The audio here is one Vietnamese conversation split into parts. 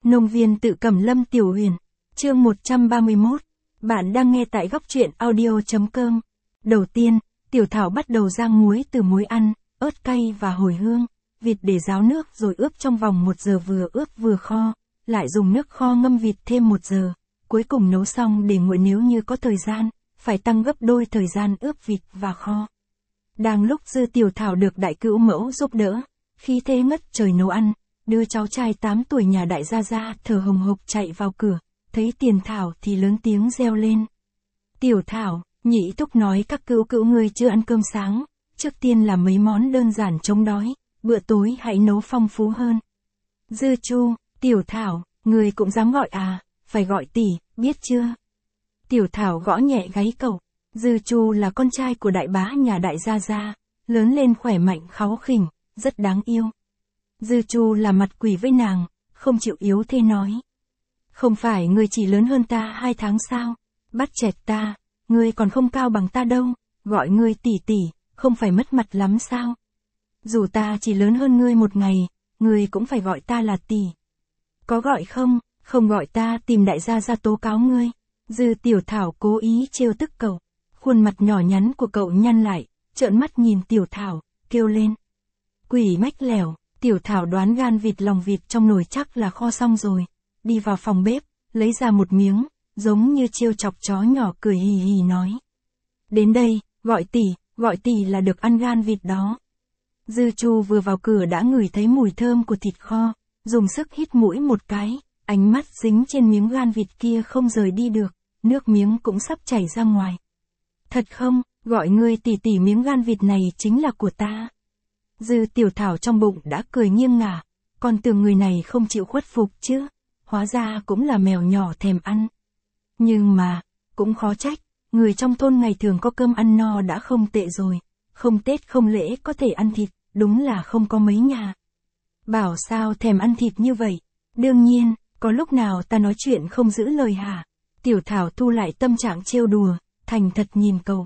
Nông viên tự Cẩm Lâm Tiểu Huyền, chương 131. Bạn đang nghe tại góc truyện audio.com. Đầu tiên, Tiểu Thảo bắt đầu rang muối từ muối ăn, ớt cay và hồi hương, vịt để ráo nước rồi ướp trong vòng 1 giờ, vừa ướp vừa kho, lại dùng nước kho ngâm vịt thêm 1 giờ, cuối cùng nấu xong để nguội. Nếu như có thời gian, phải tăng gấp đôi thời gian ướp vịt và kho. Đang lúc Dư Tiểu Thảo được đại cữu mẫu giúp đỡ, khí thế ngất trời nấu ăn, đứa cháu trai 8 tuổi nhà đại gia gia thở hồng hộc chạy vào cửa, thấy Tiền Thảo thì lớn tiếng reo lên. Tiểu Thảo, nhị thúc nói các cữu cữu ngươi chưa ăn cơm sáng, trước tiên là mấy món đơn giản chống đói, bữa tối hãy nấu phong phú hơn. Dư Chu, Tiểu Thảo, ngươi cũng dám gọi à, phải gọi tỷ, biết chưa? Tiểu Thảo gõ nhẹ gáy cậu. Dư Chu là con trai của đại bá nhà đại gia gia, lớn lên khỏe mạnh kháu khỉnh, rất đáng yêu. Dư Chu là mặt quỷ với nàng, không chịu yếu thế nói. Không phải ngươi chỉ lớn hơn ta 2 tháng sao? Bắt chẹt ta, ngươi còn không cao bằng ta đâu, gọi ngươi tỷ tỷ, không phải mất mặt lắm sao? Dù ta chỉ lớn hơn ngươi 1 ngày, ngươi cũng phải gọi ta là tỷ. Có gọi không? Không gọi ta tìm đại gia gia tố cáo ngươi. Dư Tiểu Thảo cố ý trêu tức cậu. Khuôn mặt nhỏ nhắn của cậu nhăn lại, trợn mắt nhìn Tiểu Thảo, kêu lên. Quỷ mách lẻo. Tiểu Thảo đoán gan vịt lòng vịt trong nồi chắc là kho xong rồi, đi vào phòng bếp, lấy ra một miếng, giống như trêu chọc chó nhỏ, cười hì hì nói. Đến đây, gọi tỷ là được ăn gan vịt đó. Dư Chu vừa vào cửa đã ngửi thấy mùi thơm của thịt kho, dùng sức hít mũi một cái, ánh mắt dính trên miếng gan vịt kia không rời đi được, nước miếng cũng sắp chảy ra ngoài. Thật không, gọi ngươi tỷ tỷ, miếng gan vịt này chính là của ta. Dư Tiểu Thảo trong bụng đã cười nghiêng ngả, còn tưởng người này không chịu khuất phục chứ, hóa ra cũng là mèo nhỏ thèm ăn. Nhưng mà, cũng khó trách, người trong thôn ngày thường có cơm ăn no đã không tệ rồi, không Tết không lễ có thể ăn thịt, đúng là không có mấy nhà. Bảo sao thèm ăn thịt như vậy, đương nhiên, có lúc nào ta nói chuyện không giữ lời hả? Tiểu Thảo thu lại tâm trạng trêu đùa, thành thật nhìn cậu.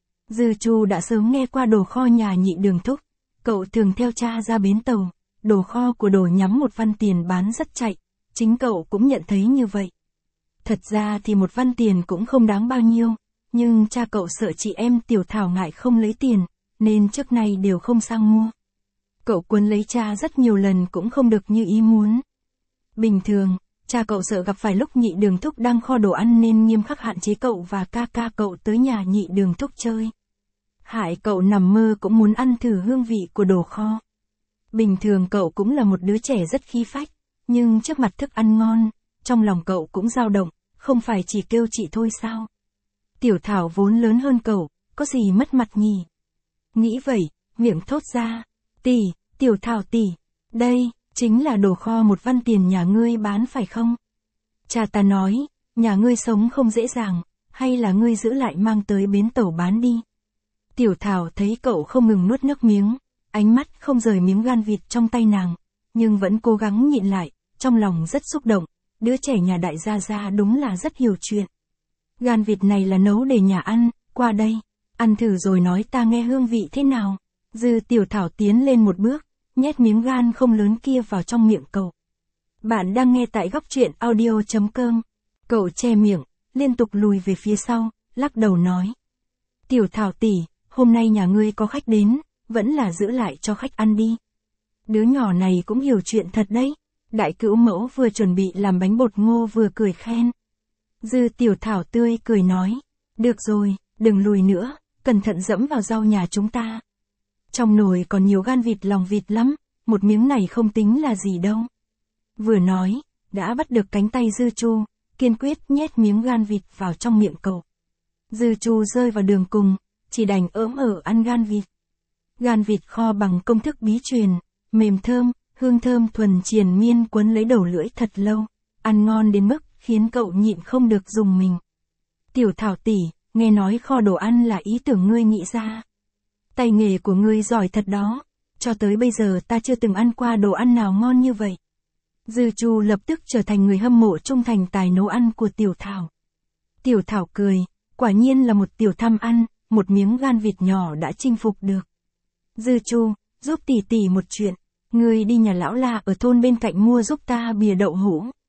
Dư Chu đã sớm nghe qua đồ kho nhà nhị Đường thúc. Cậu thường theo cha ra bến tàu, đồ kho của đồ nhắm 1 văn tiền bán rất chạy, chính cậu cũng nhận thấy như vậy. Thật ra thì 1 văn tiền cũng không đáng bao nhiêu, nhưng cha cậu sợ chị em Tiểu Thảo ngại không lấy tiền, nên trước nay đều không sang mua. Cậu cuốn lấy cha rất nhiều lần cũng không được như ý muốn. Bình thường, cha cậu sợ gặp phải lúc nhị Đường thúc đang kho đồ ăn nên nghiêm khắc hạn chế cậu và ca ca cậu tới nhà nhị Đường thúc chơi. Hại cậu nằm mơ cũng muốn ăn thử hương vị của đồ kho. Bình thường cậu cũng là một đứa trẻ rất khí phách, nhưng trước mặt thức ăn ngon, trong lòng cậu cũng dao động, không phải chỉ kêu chị thôi sao? Tiểu Thảo vốn lớn hơn cậu, có gì mất mặt nhỉ? Nghĩ vậy, miệng thốt ra, tỷ, Tiểu Thảo tỷ, đây, chính là đồ kho 1 văn tiền nhà ngươi bán phải không? Cha ta nói, nhà ngươi sống không dễ dàng, hay là ngươi giữ lại mang tới bến tàu bán đi? Tiểu Thảo thấy cậu không ngừng nuốt nước miếng, ánh mắt không rời miếng gan vịt trong tay nàng, nhưng vẫn cố gắng nhịn lại, trong lòng rất xúc động, đứa trẻ nhà đại gia gia đúng là rất hiểu chuyện. Gan vịt này là nấu để nhà ăn, qua đây, ăn thử rồi nói ta nghe hương vị thế nào. Dư Tiểu Thảo tiến lên một bước, nhét miếng gan không lớn kia vào trong miệng cậu. Bạn đang nghe tại góc truyện audio.com. Cậu che miệng, liên tục lùi về phía sau, lắc đầu nói. Tiểu Thảo tỷ, hôm nay nhà ngươi có khách đến, vẫn là giữ lại cho khách ăn đi. Đứa nhỏ này cũng hiểu chuyện thật đấy. Đại cữu mẫu vừa chuẩn bị làm bánh bột ngô vừa cười khen. Dư Tiểu Thảo tươi cười nói. Được rồi, đừng lùi nữa, cẩn thận dẫm vào rau nhà chúng ta. Trong nồi còn nhiều gan vịt lòng vịt lắm, 1 miếng này không tính là gì đâu. Vừa nói, đã bắt được cánh tay Dư Chu, kiên quyết nhét miếng gan vịt vào trong miệng cậu. Dư Chu rơi vào đường cùng, chỉ đành ỡm ăn gan vịt. Gan vịt kho bằng công thức bí truyền, mềm thơm, hương thơm thuần triền miên quấn lấy đầu lưỡi thật lâu, ăn ngon đến mức khiến cậu nhịn không được rùng mình. Tiểu Thảo tỷ, nghe nói kho đồ ăn là ý tưởng ngươi nghĩ ra. Tay nghề của ngươi giỏi thật đó, cho tới bây giờ ta chưa từng ăn qua đồ ăn nào ngon như vậy. Dư Chu lập tức trở thành người hâm mộ trung thành tài nấu ăn của Tiểu Thảo. Tiểu Thảo cười, quả nhiên là một tiểu tham ăn, 1 miếng gan vịt nhỏ đã chinh phục được. Dư Chu, giúp tỷ tỷ một chuyện, ngươi đi nhà lão La ở thôn bên cạnh mua giúp ta bìa đậu hũ,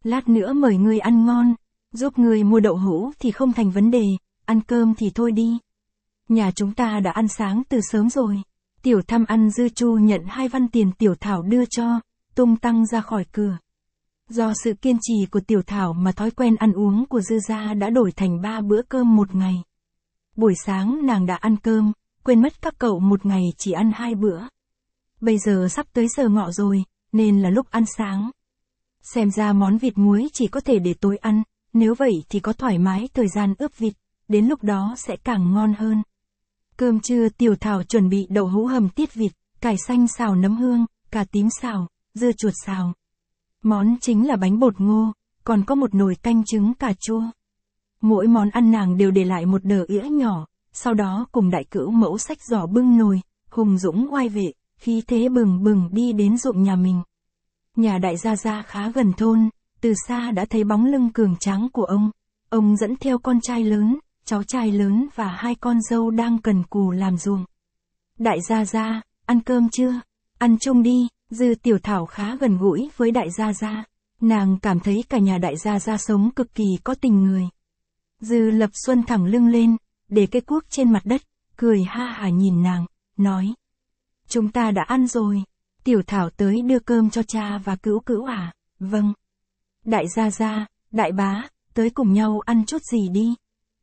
Lát nữa mời ngươi ăn ngon, giúp ngươi mua đậu hũ thì không thành vấn đề, ăn cơm thì thôi đi. Nhà chúng ta đã ăn sáng từ sớm rồi. Tiểu Tham ăn dư chu nhận 2 văn tiền Tiểu Thảo đưa cho, tung tăng ra khỏi cửa. Do sự kiên trì của Tiểu Thảo mà thói quen ăn uống của Dư gia đã đổi thành 3 bữa cơm một ngày. Buổi sáng nàng đã ăn cơm, quên mất các cậu một ngày chỉ ăn 2 bữa. Bây giờ sắp tới giờ ngọ rồi, nên là lúc ăn sáng. Xem ra món vịt muối chỉ có thể để tối ăn, nếu vậy thì có thoải mái thời gian ướp vịt, đến lúc đó sẽ càng ngon hơn. Cơm trưa Tiểu Thảo chuẩn bị đậu hũ hầm tiết vịt, cải xanh xào nấm hương, cà tím xào, dưa chuột xào. Món chính là bánh bột ngô, còn có một nồi canh trứng cà chua. Mỗi món ăn nàng đều để lại một đờ ĩa nhỏ, sau đó cùng đại cữu mẫu xách giỏ bưng nồi, hùng dũng oai vệ, khí thế bừng bừng đi đến ruộng nhà mình. Nhà đại gia gia khá gần thôn, từ xa đã thấy bóng lưng cường tráng của ông dẫn theo con trai lớn, cháu trai lớn và 2 con dâu đang cần cù làm ruộng. Đại gia gia, ăn cơm chưa? Ăn chung đi. Dư Tiểu Thảo khá gần gũi với đại gia gia. Nàng cảm thấy cả nhà đại gia gia sống cực kỳ có tình người. Dư Lập Xuân thẳng lưng lên, để cái cuốc trên mặt đất, cười ha hả nhìn nàng, nói. Chúng ta đã ăn rồi. Tiểu Thảo tới đưa cơm cho cha và cữu cữu à? Vâng. Đại gia gia, đại bá, tới cùng nhau ăn chút gì đi.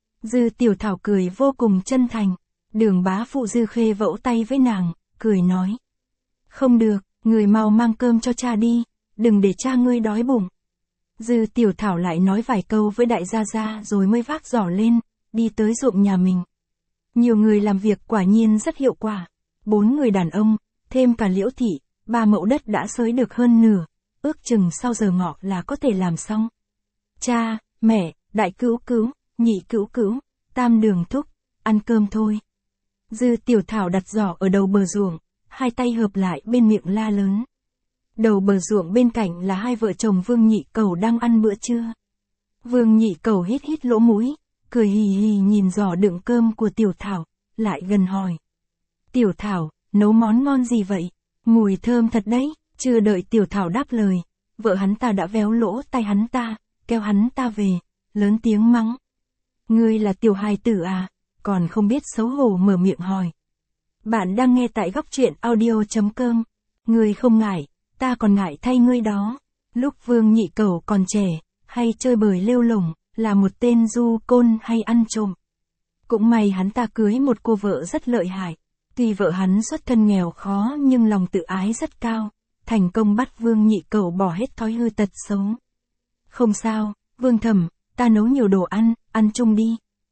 Dư Tiểu Thảo cười vô cùng chân thành. Đường bá phụ Dư Khê vỗ tay với nàng, cười nói. Không được, người mau mang cơm cho cha đi, đừng để cha ngươi đói bụng. Dư Tiểu Thảo lại nói vài câu với đại gia gia rồi mới vác giỏ lên, đi tới ruộng nhà mình. Nhiều người làm việc quả nhiên rất hiệu quả. 4 người đàn ông, thêm cả Liễu thị, 3 mẫu đất đã xới được hơn nửa, ước chừng sau giờ ngọ là có thể làm xong. Cha, mẹ, đại cữu cữu, nhị cữu cữu, tam đường thúc, ăn cơm thôi. Dư Tiểu Thảo đặt giỏ ở đầu bờ ruộng, 2 tay hợp lại bên miệng la lớn. Đầu bờ ruộng bên cạnh là 2 vợ chồng Vương Nhị Cẩu đang ăn bữa trưa. Vương Nhị Cẩu hít hít lỗ mũi, cười hì hì nhìn giỏ đựng cơm của Tiểu Thảo, lại gần hỏi. Tiểu Thảo, nấu món ngon gì vậy? Mùi thơm thật đấy. Chưa đợi Tiểu Thảo đáp lời, vợ hắn ta đã véo lỗ tay hắn ta, kéo hắn ta về, lớn tiếng mắng. Ngươi là tiểu hài tử à, còn không biết xấu hổ mở miệng hỏi. Bạn đang nghe tại góc truyện audio.com. Ngươi không ngại, ta còn ngại thay ngươi đó. Lúc Vương Nhị Cẩu còn trẻ, hay chơi bời lêu lổng, là một tên du côn hay ăn trộm. Cũng may hắn ta cưới một cô vợ rất lợi hại. Tuy vợ hắn xuất thân nghèo khó nhưng lòng tự ái rất cao, thành công bắt Vương Nhị Cẩu bỏ hết thói hư tật xấu. Không sao, Vương Thẩm, ta nấu nhiều đồ ăn, ăn chung đi.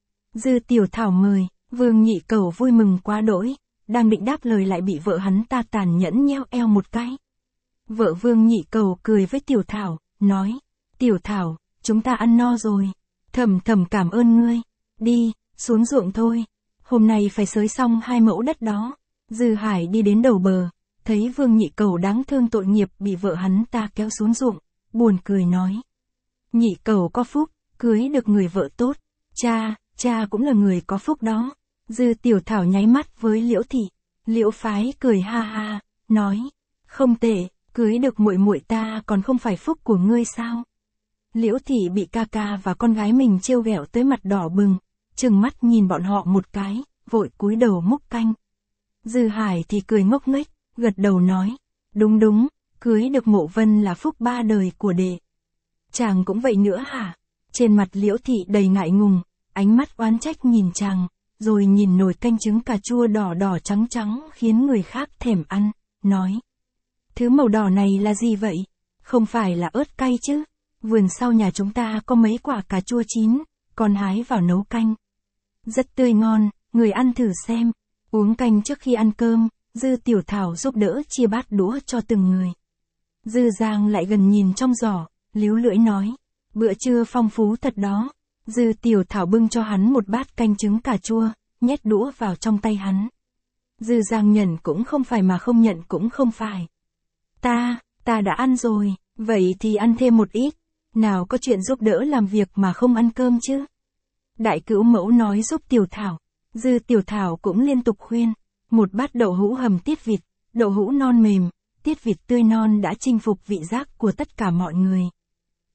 Dư Tiểu Thảo mời, Vương Nhị Cẩu vui mừng quá đỗi, đang định đáp lời lại bị vợ hắn ta tàn nhẫn nheo eo một cái. Vợ Vương Nhị Cẩu cười với Tiểu Thảo, nói, Tiểu Thảo, chúng ta ăn no rồi, Thẩm Thẩm cảm ơn ngươi, đi, xuống ruộng thôi, hôm nay phải xới xong 2 mẫu đất đó. Dư Hải đi đến đầu bờ, thấy Vương Nhị Cẩu đáng thương tội nghiệp bị vợ hắn ta kéo xuống ruộng, buồn cười nói. Nhị Cẩu có phúc, cưới được người vợ tốt, cha cũng là người có phúc đó. Dư Tiểu Thảo nháy mắt với Liễu thị, Liễu phái cười ha ha, nói, không tệ, cưới được muội muội ta còn không phải phúc của ngươi sao? Liễu thị bị ca ca và con gái mình trêu ghẹo tới mặt đỏ bừng, trừng mắt nhìn bọn họ một cái, vội cúi đầu múc canh. Dư Hải thì cười ngốc nghếch, gật đầu nói, đúng, cưới được Mộ Vân là phúc 3 đời của đệ. Chàng cũng vậy nữa hả? Trên mặt Liễu thị đầy ngại ngùng, ánh mắt oán trách nhìn chàng, rồi nhìn nồi canh trứng cà chua đỏ đỏ trắng trắng khiến người khác thèm ăn, nói. Thứ màu đỏ này là gì vậy? Không phải là ớt cay chứ? Vườn sau nhà chúng ta có mấy quả cà chua chín, con hái vào nấu canh. Rất tươi ngon, người ăn thử xem. Uống canh trước khi ăn cơm, Dư Tiểu Thảo giúp đỡ chia bát đũa cho từng người. Dư Giang lại gần nhìn trong giỏ, líu lưỡi nói. Bữa trưa phong phú thật đó. Dư Tiểu Thảo bưng cho hắn một bát canh trứng cà chua, nhét đũa vào trong tay hắn. Dư Giang nhận cũng không phải mà không nhận cũng không phải. Ta đã ăn rồi, vậy thì ăn thêm một ít. Nào có chuyện giúp đỡ làm việc mà không ăn cơm chứ. Đại cữu mẫu nói giúp Tiểu Thảo. Dư Tiểu Thảo cũng liên tục khuyên. Một bát đậu hũ hầm tiết vịt, đậu hũ non mềm, tiết vịt tươi non đã chinh phục vị giác của tất cả mọi người.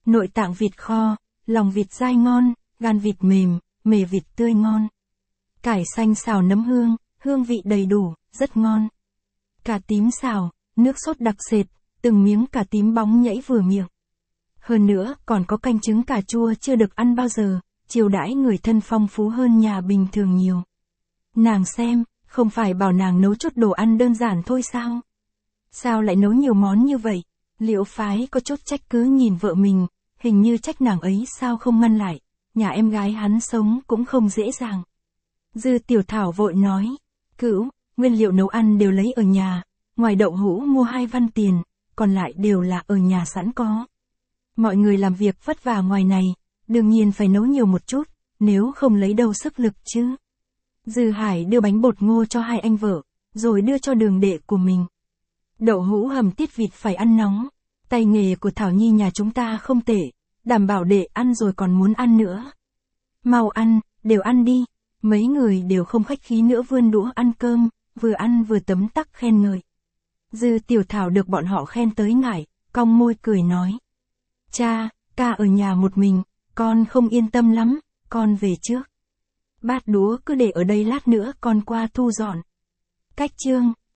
nội tạng vịt kho, lòng vịt dai ngon, gan vịt mềm, mề vịt tươi ngon. Cải xanh xào nấm hương, hương vị đầy đủ, rất ngon. Cà tím xào, nước sốt đặc sệt, từng miếng cà tím bóng nhảy vừa miệng. Hơn nữa, còn có canh trứng cà chua chưa được ăn bao giờ, chiêu đãi người thân phong phú hơn nhà bình thường nhiều. Nàng xem, không phải bảo nàng nấu chút đồ ăn đơn giản thôi sao? Sao lại nấu nhiều món như vậy? Liễu Phái có chút trách cứ nhìn vợ mình, hình như trách nàng ấy sao không ngăn lại, nhà em gái hắn sống cũng không dễ dàng. Dư Tiểu Thảo vội nói, Cữu, nguyên liệu nấu ăn đều lấy ở nhà, ngoài đậu hũ mua 2 văn tiền, còn lại đều là ở nhà sẵn có. Mọi người làm việc vất vả ngoài này, đương nhiên phải nấu nhiều một chút, nếu không lấy đâu sức lực chứ. Dư Hải đưa bánh bột ngô cho 2 anh vợ, rồi đưa cho Đường đệ của mình. Đậu hũ hầm tiết vịt phải ăn nóng, tay nghề của Thảo Nhi nhà chúng ta không tệ, đảm bảo đệ ăn rồi còn muốn ăn nữa. Mau ăn, đều ăn đi. Mấy người đều không khách khí nữa vươn đũa ăn cơm, vừa ăn vừa tấm tắc khen ngợi. Dư Tiểu Thảo được bọn họ khen tới ngại, cong môi cười nói. Cha, ca ở nhà một mình, con không yên tâm lắm, con về trước. Bát đũa cứ để ở đây lát nữa con qua thu dọn. Cách chương